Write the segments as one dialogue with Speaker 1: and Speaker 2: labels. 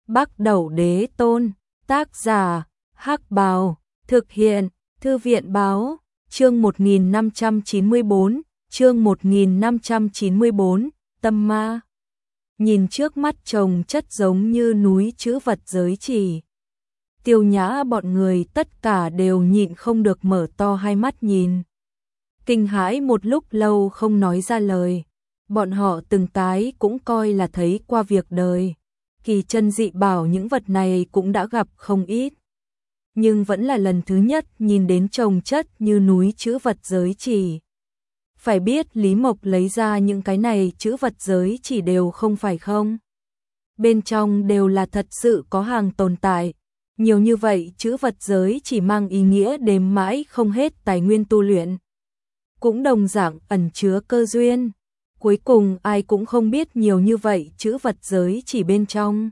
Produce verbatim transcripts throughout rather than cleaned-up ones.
Speaker 1: Bắc Đẩu Đế Tôn, tác giả, Hắc Bào, thực hiện, Thư viện Báo, chương một nghìn năm trăm chín mươi bốn, chương một nghìn năm trăm chín mươi bốn, Tâm Ma. Nhìn trước mắt chồng chất giống như núi chữ vật giới chỉ. Tiêu Nhã bọn người tất cả đều nhịn không được mở to hai mắt nhìn. Kinh hãi một lúc lâu không nói ra lời. Bọn họ từng cái cũng coi là thấy qua việc đời. Kỳ chân dị bảo những vật này cũng đã gặp không ít. Nhưng vẫn là lần thứ nhất nhìn đến chồng chất như núi chữ vật giới chỉ. Phải biết Lý Mộc lấy ra những cái này chữ vật giới chỉ đều không phải không. Bên trong đều là thật sự có hàng tồn tại. Nhiều như vậy chữ vật giới chỉ mang ý nghĩa đếm mãi không hết tài nguyên tu luyện. Cũng đồng dạng ẩn chứa cơ duyên. Cuối cùng ai cũng không biết nhiều như vậy chữ vật giới chỉ bên trong.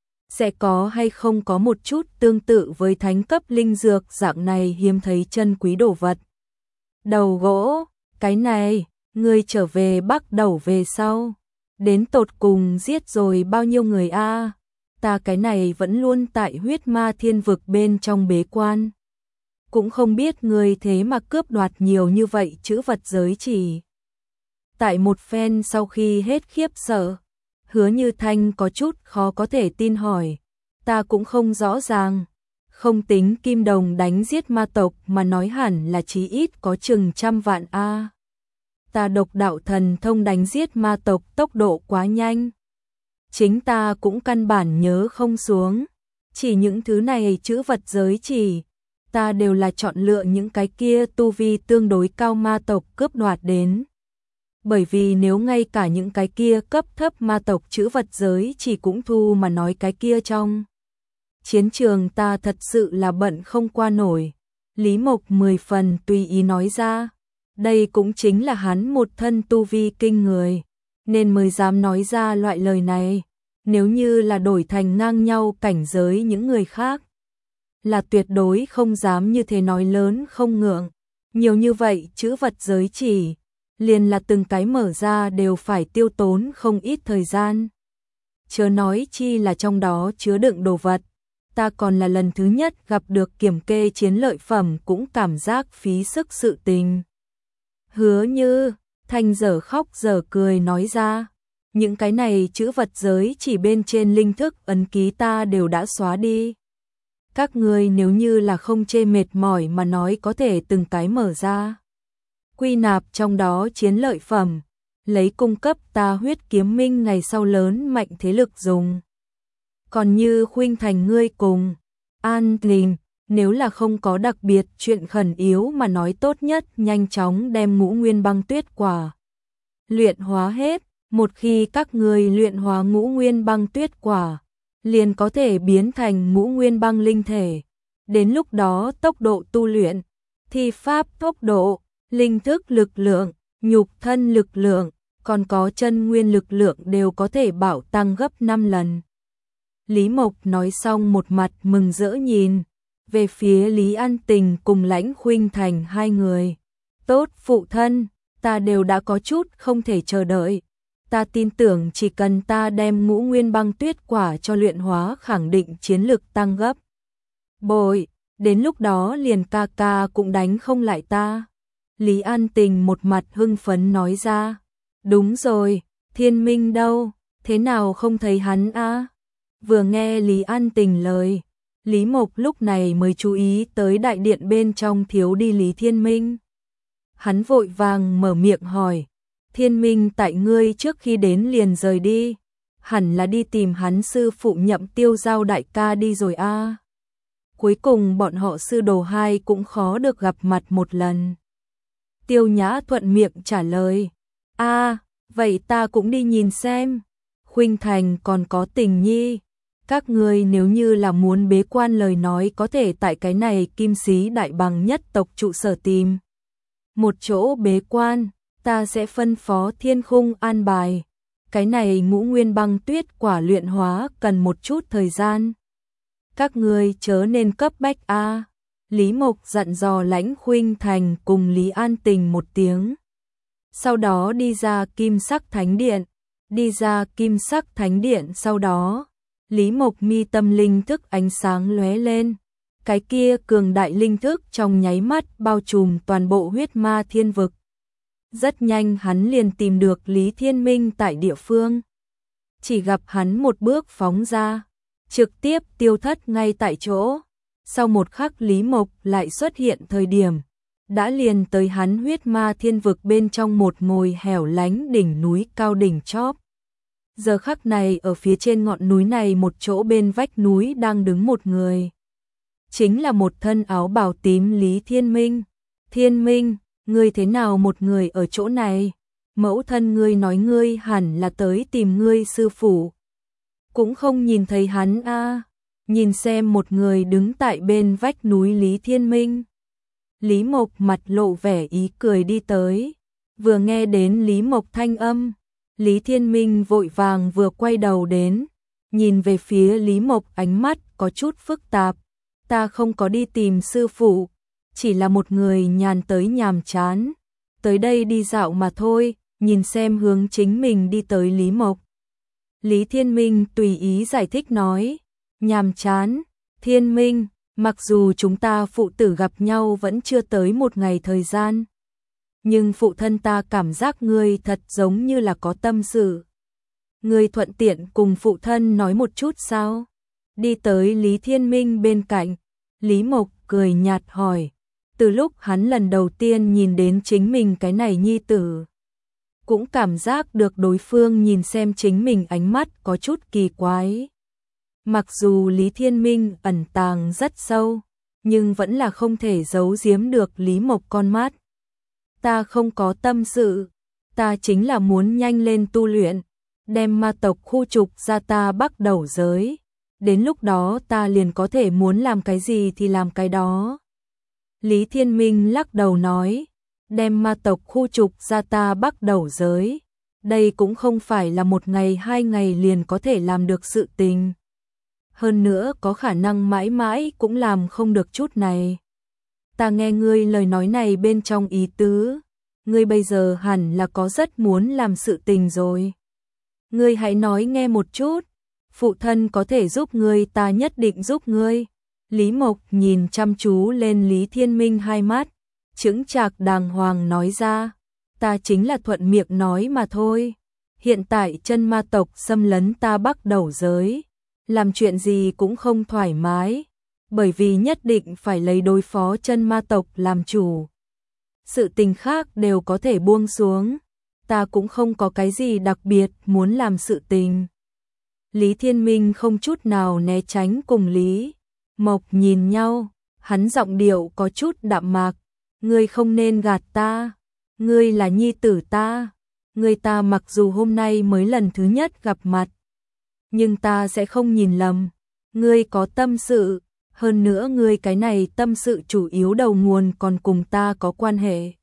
Speaker 1: Sẽ có hay không có một chút tương tự với thánh cấp linh dược dạng này hiếm thấy chân quý đồ vật. Đầu gỗ, cái này, ngươi trở về Bắc Đẩu về sau. Đến tột cùng giết rồi bao nhiêu người a? Ta cái này vẫn luôn tại huyết ma thiên vực bên trong bế quan. Cũng không biết ngươi thế mà cướp đoạt nhiều như vậy chữ vật giới chỉ. Tại một phen sau khi hết khiếp sợ, Hứa Như Thanh có chút khó có thể tin hỏi. Ta cũng không rõ ràng. Không tính kim đồng đánh giết ma tộc mà nói hẳn là chí ít có chừng trăm vạn a. Ta độc đạo thần thông đánh giết ma tộc tốc độ quá nhanh. Chính ta cũng căn bản nhớ không xuống. Chỉ những thứ này chữ vật giới chỉ. Ta đều là chọn lựa những cái kia tu vi tương đối cao ma tộc cướp đoạt đến. Bởi vì nếu ngay cả những cái kia cấp thấp ma tộc chữ vật giới chỉ cũng thu mà nói cái kia trong. Chiến trường ta thật sự là bận không qua nổi. Lý Mộc mười phần tùy ý nói ra. Đây cũng chính là hắn một thân tu vi kinh người. Nên mới dám nói ra loại lời này. Nếu như là đổi thành ngang nhau cảnh giới những người khác. Là tuyệt đối không dám như thế nói lớn không ngượng. Nhiều như vậy chữ vật giới chỉ. Liền là từng cái mở ra đều phải tiêu tốn không ít thời gian. Chớ nói chi là trong đó chứa đựng đồ vật. Ta còn là lần thứ nhất gặp được kiểm kê chiến lợi phẩm cũng cảm giác phí sức sự tình. Hứa Như Thanh dở khóc dở cười nói ra. Những cái này chữ vật giới chỉ bên trên linh thức ấn ký ta đều đã xóa đi. Các người nếu như là không chê mệt mỏi mà nói có thể từng cái mở ra. Quy nạp trong đó chiến lợi phẩm, lấy cung cấp ta huyết kiếm minh ngày sau lớn mạnh thế lực dùng. Còn như Khuynh Thành ngươi cùng An Linh, nếu là không có đặc biệt chuyện khẩn yếu mà nói tốt nhất nhanh chóng đem ngũ nguyên băng tuyết quả. Luyện hóa hết, một khi các người luyện hóa ngũ nguyên băng tuyết quả, liền có thể biến thành ngũ nguyên băng linh thể. Đến lúc đó tốc độ tu luyện, thi pháp tốc độ, linh thức lực lượng, nhục thân lực lượng, còn có chân nguyên lực lượng đều có thể bảo tăng gấp năm lần. Lý Mộc nói xong một mặt mừng rỡ nhìn về phía Lý An Tình cùng Lãnh Khuynh Thành hai người. Tốt phụ thân, ta đều đã có chút không thể chờ đợi. Ta tin tưởng chỉ cần ta đem ngũ nguyên băng tuyết quả cho luyện hóa khẳng định chiến lực tăng gấp bội, đến lúc đó liền ca ca cũng đánh không lại ta. Lý An Tình một mặt hưng phấn nói ra. Đúng rồi, Thiên Minh đâu, thế nào không thấy hắn a? Vừa nghe Lý An Tình lời, Lý Mộc lúc này mới chú ý tới đại điện bên trong thiếu đi Lý Thiên Minh. Hắn vội vàng mở miệng hỏi. Thiên Minh tại ngươi trước khi đến liền rời đi. Hẳn là đi tìm hắn sư phụ Nhậm Tiêu Giao đại ca đi rồi a. Cuối cùng bọn họ sư đồ hai cũng khó được gặp mặt một lần. Tiêu Nhã thuận miệng trả lời. A, vậy ta cũng đi nhìn xem. Khuynh Thành còn có Tình Nhi. Các ngươi nếu như là muốn bế quan lời nói có thể tại cái này Kim Sĩ Đại Bằng nhất tộc trụ sở tìm. Một chỗ bế quan, ta sẽ phân phó Thiên Khung an bài. Cái này ngũ nguyên băng tuyết quả luyện hóa cần một chút thời gian. Các ngươi chớ nên cấp bách a. Lý Mộc dặn dò Lãnh Khuynh Thành cùng Lý An Tình một tiếng. Sau đó đi ra Kim Sắc Thánh Điện. Đi ra Kim Sắc Thánh Điện sau đó, Lý Mộc mi tâm linh thức ánh sáng lóe lên. Cái kia cường đại linh thức trong nháy mắt bao trùm toàn bộ huyết ma thiên vực. Rất nhanh hắn liền tìm được Lý Thiên Minh tại địa phương. Chỉ gặp hắn một bước phóng ra, trực tiếp tiêu thất ngay tại chỗ. Sau một khắc Lý Mộc lại xuất hiện thời điểm, đã liền tới hắn huyết ma thiên vực bên trong một ngồi hẻo lánh đỉnh núi cao đỉnh chóp. Giờ khắc này ở phía trên ngọn núi này một chỗ bên vách núi đang đứng một người. Chính là một thân áo bào tím Lý Thiên Minh. Thiên Minh, ngươi thế nào một người ở chỗ này? Mẫu thân ngươi nói ngươi hẳn là tới tìm ngươi sư phụ. Cũng không nhìn thấy hắn a. À. Nhìn xem một người đứng tại bên vách núi Lý Thiên Minh. Lý Mộc mặt lộ vẻ ý cười đi tới. Vừa nghe đến Lý Mộc thanh âm, Lý Thiên Minh vội vàng vừa quay đầu đến, nhìn về phía Lý Mộc ánh mắt có chút phức tạp. Ta không có đi tìm sư phụ, chỉ là một người nhàn tới nhàm chán, tới đây đi dạo mà thôi, nhìn xem hướng chính mình đi tới Lý Mộc. Lý Thiên Minh tùy ý giải thích nói, nhàm chán, Thiên Minh, mặc dù chúng ta phụ tử gặp nhau vẫn chưa tới một ngày thời gian, nhưng phụ thân ta cảm giác ngươi thật giống như là có tâm sự. Ngươi thuận tiện cùng phụ thân nói một chút sao? Đi tới Lý Thiên Minh bên cạnh, Lý Mộc cười nhạt hỏi, từ lúc hắn lần đầu tiên nhìn đến chính mình cái này nhi tử, cũng cảm giác được đối phương nhìn xem chính mình ánh mắt có chút kỳ quái. Mặc dù Lý Thiên Minh ẩn tàng rất sâu, nhưng vẫn là không thể giấu giếm được Lý Mộc con mắt. Ta không có tâm sự, ta chính là muốn nhanh lên tu luyện, đem ma tộc khu trục ra ta Bắc Đầu giới. Đến lúc đó ta liền có thể muốn làm cái gì thì làm cái đó. Lý Thiên Minh lắc đầu nói, đem ma tộc khu trục ra ta Bắc Đầu giới. Đây cũng không phải là một ngày hai ngày liền có thể làm được sự tình. Hơn nữa có khả năng mãi mãi cũng làm không được chút này. Ta nghe ngươi lời nói này bên trong ý tứ, ngươi bây giờ hẳn là có rất muốn làm sự tình rồi. Ngươi hãy nói nghe một chút, phụ thân có thể giúp ngươi ta nhất định giúp ngươi. Lý Mộc nhìn chăm chú lên Lý Thiên Minh hai mắt, chững chạc đàng hoàng nói ra, ta chính là thuận miệng nói mà thôi. Hiện tại chân ma tộc xâm lấn ta Bắc Đầu giới, làm chuyện gì cũng không thoải mái, bởi vì nhất định phải lấy đối phó chân ma tộc làm chủ. Sự tình khác đều có thể buông xuống, ta cũng không có cái gì đặc biệt muốn làm sự tình. Lý Thiên Minh không chút nào né tránh cùng Lý Mộc nhìn nhau, hắn giọng điệu có chút đạm mạc, ngươi không nên gạt ta, ngươi là nhi tử ta, ngươi ta mặc dù hôm nay mới lần thứ nhất gặp mặt, nhưng ta sẽ không nhìn lầm, ngươi có tâm sự, hơn nữa ngươi cái này tâm sự chủ yếu đầu nguồn còn cùng ta có quan hệ.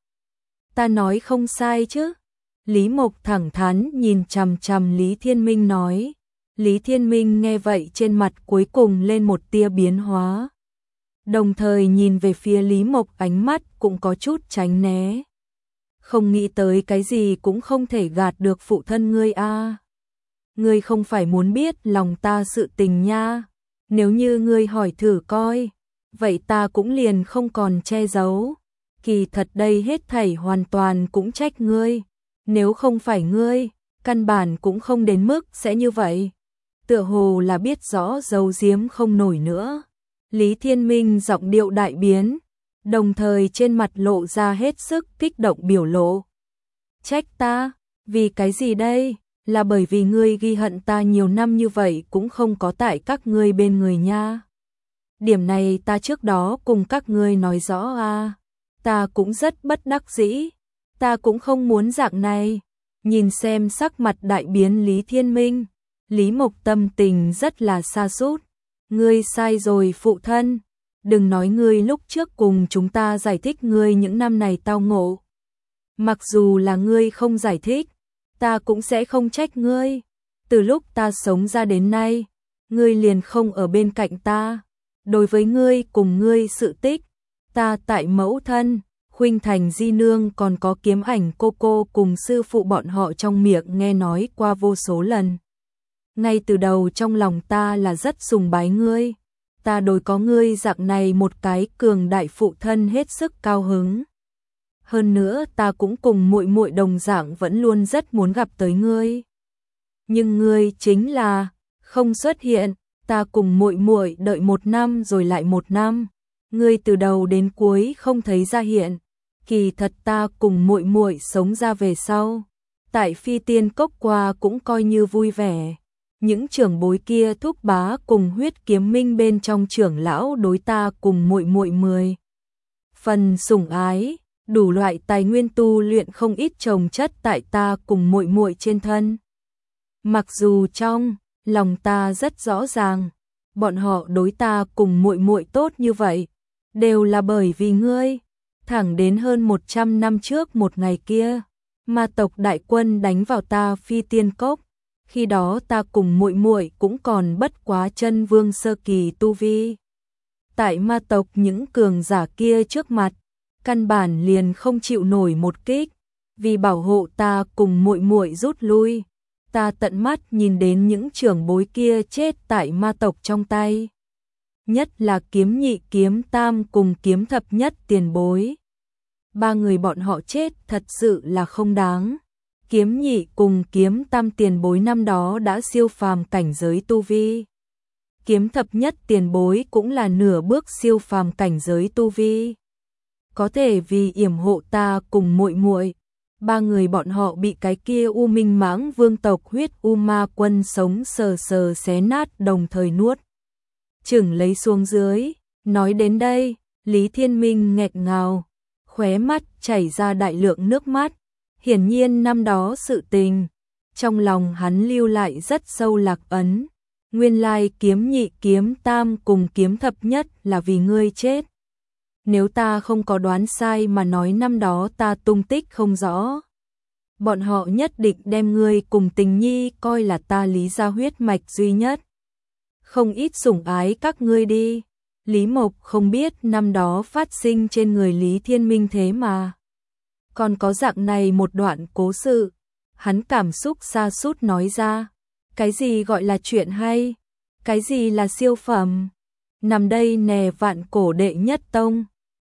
Speaker 1: Ta nói không sai chứ? Lý Mộc thẳng thắn nhìn chằm chằm Lý Thiên Minh nói. Lý Thiên Minh nghe vậy trên mặt cuối cùng lên một tia biến hóa. Đồng thời nhìn về phía Lý Mộc ánh mắt cũng có chút tránh né. Không nghĩ tới cái gì cũng không thể gạt được phụ thân ngươi a. À. Ngươi không phải muốn biết lòng ta sự tình nha. Nếu như ngươi hỏi thử coi, vậy ta cũng liền không còn che giấu. Kỳ thật đây hết thảy hoàn toàn cũng trách ngươi. Nếu không phải ngươi, căn bản cũng không đến mức sẽ như vậy. Tựa hồ là biết rõ giấu giếm không nổi nữa. Lý Thiên Minh giọng điệu đại biến, đồng thời trên mặt lộ ra hết sức kích động biểu lộ. Trách ta, vì cái gì đây? Là bởi vì ngươi ghi hận ta nhiều năm như vậy cũng không có tại các ngươi bên người nha. Điểm này ta trước đó cùng các ngươi nói rõ à. Ta cũng rất bất đắc dĩ, ta cũng không muốn dạng này. Nhìn xem sắc mặt đại biến Lý Thiên Minh, Lý Mộc tâm tình rất là sa sút. Ngươi sai rồi phụ thân, đừng nói ngươi lúc trước cùng chúng ta giải thích ngươi những năm này tao ngộ. Mặc dù là ngươi không giải thích, ta cũng sẽ không trách ngươi. Từ lúc ta sống ra đến nay, ngươi liền không ở bên cạnh ta. Đối với ngươi cùng ngươi sự tích, ta tại mẫu thân, Khuynh Thành Di Nương còn có Kiếm Ảnh cô cô cùng sư phụ bọn họ trong miệng nghe nói qua vô số lần. ngay từ đầu trong lòng ta là rất sùng bái ngươi, ta đối có ngươi dạng này một cái cường đại phụ thân hết sức cao hứng. Hơn nữa ta cũng cùng muội muội đồng dạng vẫn luôn rất muốn gặp tới ngươi. Nhưng ngươi chính là không xuất hiện, ta cùng muội muội đợi một năm rồi lại một năm, ngươi từ đầu đến cuối không thấy ra hiện. Kỳ thật ta cùng muội muội sống ra về sau, tại Phi Tiên Cốc qua cũng coi như vui vẻ. Những trưởng bối kia thúc bá cùng Huyết Kiếm Minh bên trong trưởng lão đối ta cùng muội muội mười phần sủng ái, đủ loại tài nguyên tu luyện không ít chồng chất tại ta cùng muội muội trên thân. Mặc dù trong lòng ta rất rõ ràng, bọn họ đối ta cùng muội muội tốt như vậy, đều là bởi vì ngươi. Thẳng đến hơn một trăm năm trước một ngày kia, ma tộc đại quân đánh vào ta Phi Tiên Cốc, khi đó ta cùng muội muội cũng còn bất quá chân vương sơ kỳ tu vi. Tại ma tộc những cường giả kia trước mặt, căn bản liền không chịu nổi một kích, vì bảo hộ ta cùng muội muội rút lui, ta tận mắt nhìn đến những trưởng bối kia chết tại ma tộc trong tay. Nhất là Kiếm Nhị Kiếm Tam cùng Kiếm Thập Nhất tiền bối. Ba người bọn họ chết thật sự là không đáng. Kiếm Nhị cùng Kiếm Tam tiền bối năm đó đã siêu phàm cảnh giới tu vi. Kiếm Thập Nhất tiền bối cũng là nửa bước siêu phàm cảnh giới tu vi. Có thể vì yểm hộ ta cùng muội muội, ba người bọn họ bị cái kia U Minh Mãng vương tộc Huyết U Ma quân sống sờ sờ xé nát đồng thời nuốt chửng lấy xuống dưới. Nói đến đây, Lý Thiên Minh nghẹt ngào, khóe mắt chảy ra đại lượng nước mắt. Hiển nhiên năm đó sự tình, trong lòng hắn lưu lại rất sâu lạc ấn. Nguyên lai Kiếm Nhị Kiếm Tam cùng Kiếm Thập Nhất là vì ngươi chết. Nếu ta không có đoán sai mà nói năm đó ta tung tích không rõ, bọn họ nhất định đem ngươi cùng Tình Nhi coi là ta Lý gia huyết mạch duy nhất. Không ít sủng ái các ngươi đi. Lý Mộc không biết năm đó phát sinh trên người Lý Thiên Minh thế mà còn có dạng này một đoạn cố sự. Hắn cảm xúc sa sút nói ra, cái gì gọi là chuyện hay, cái gì là siêu phẩm. Nằm đây nè vạn cổ đệ nhất tông,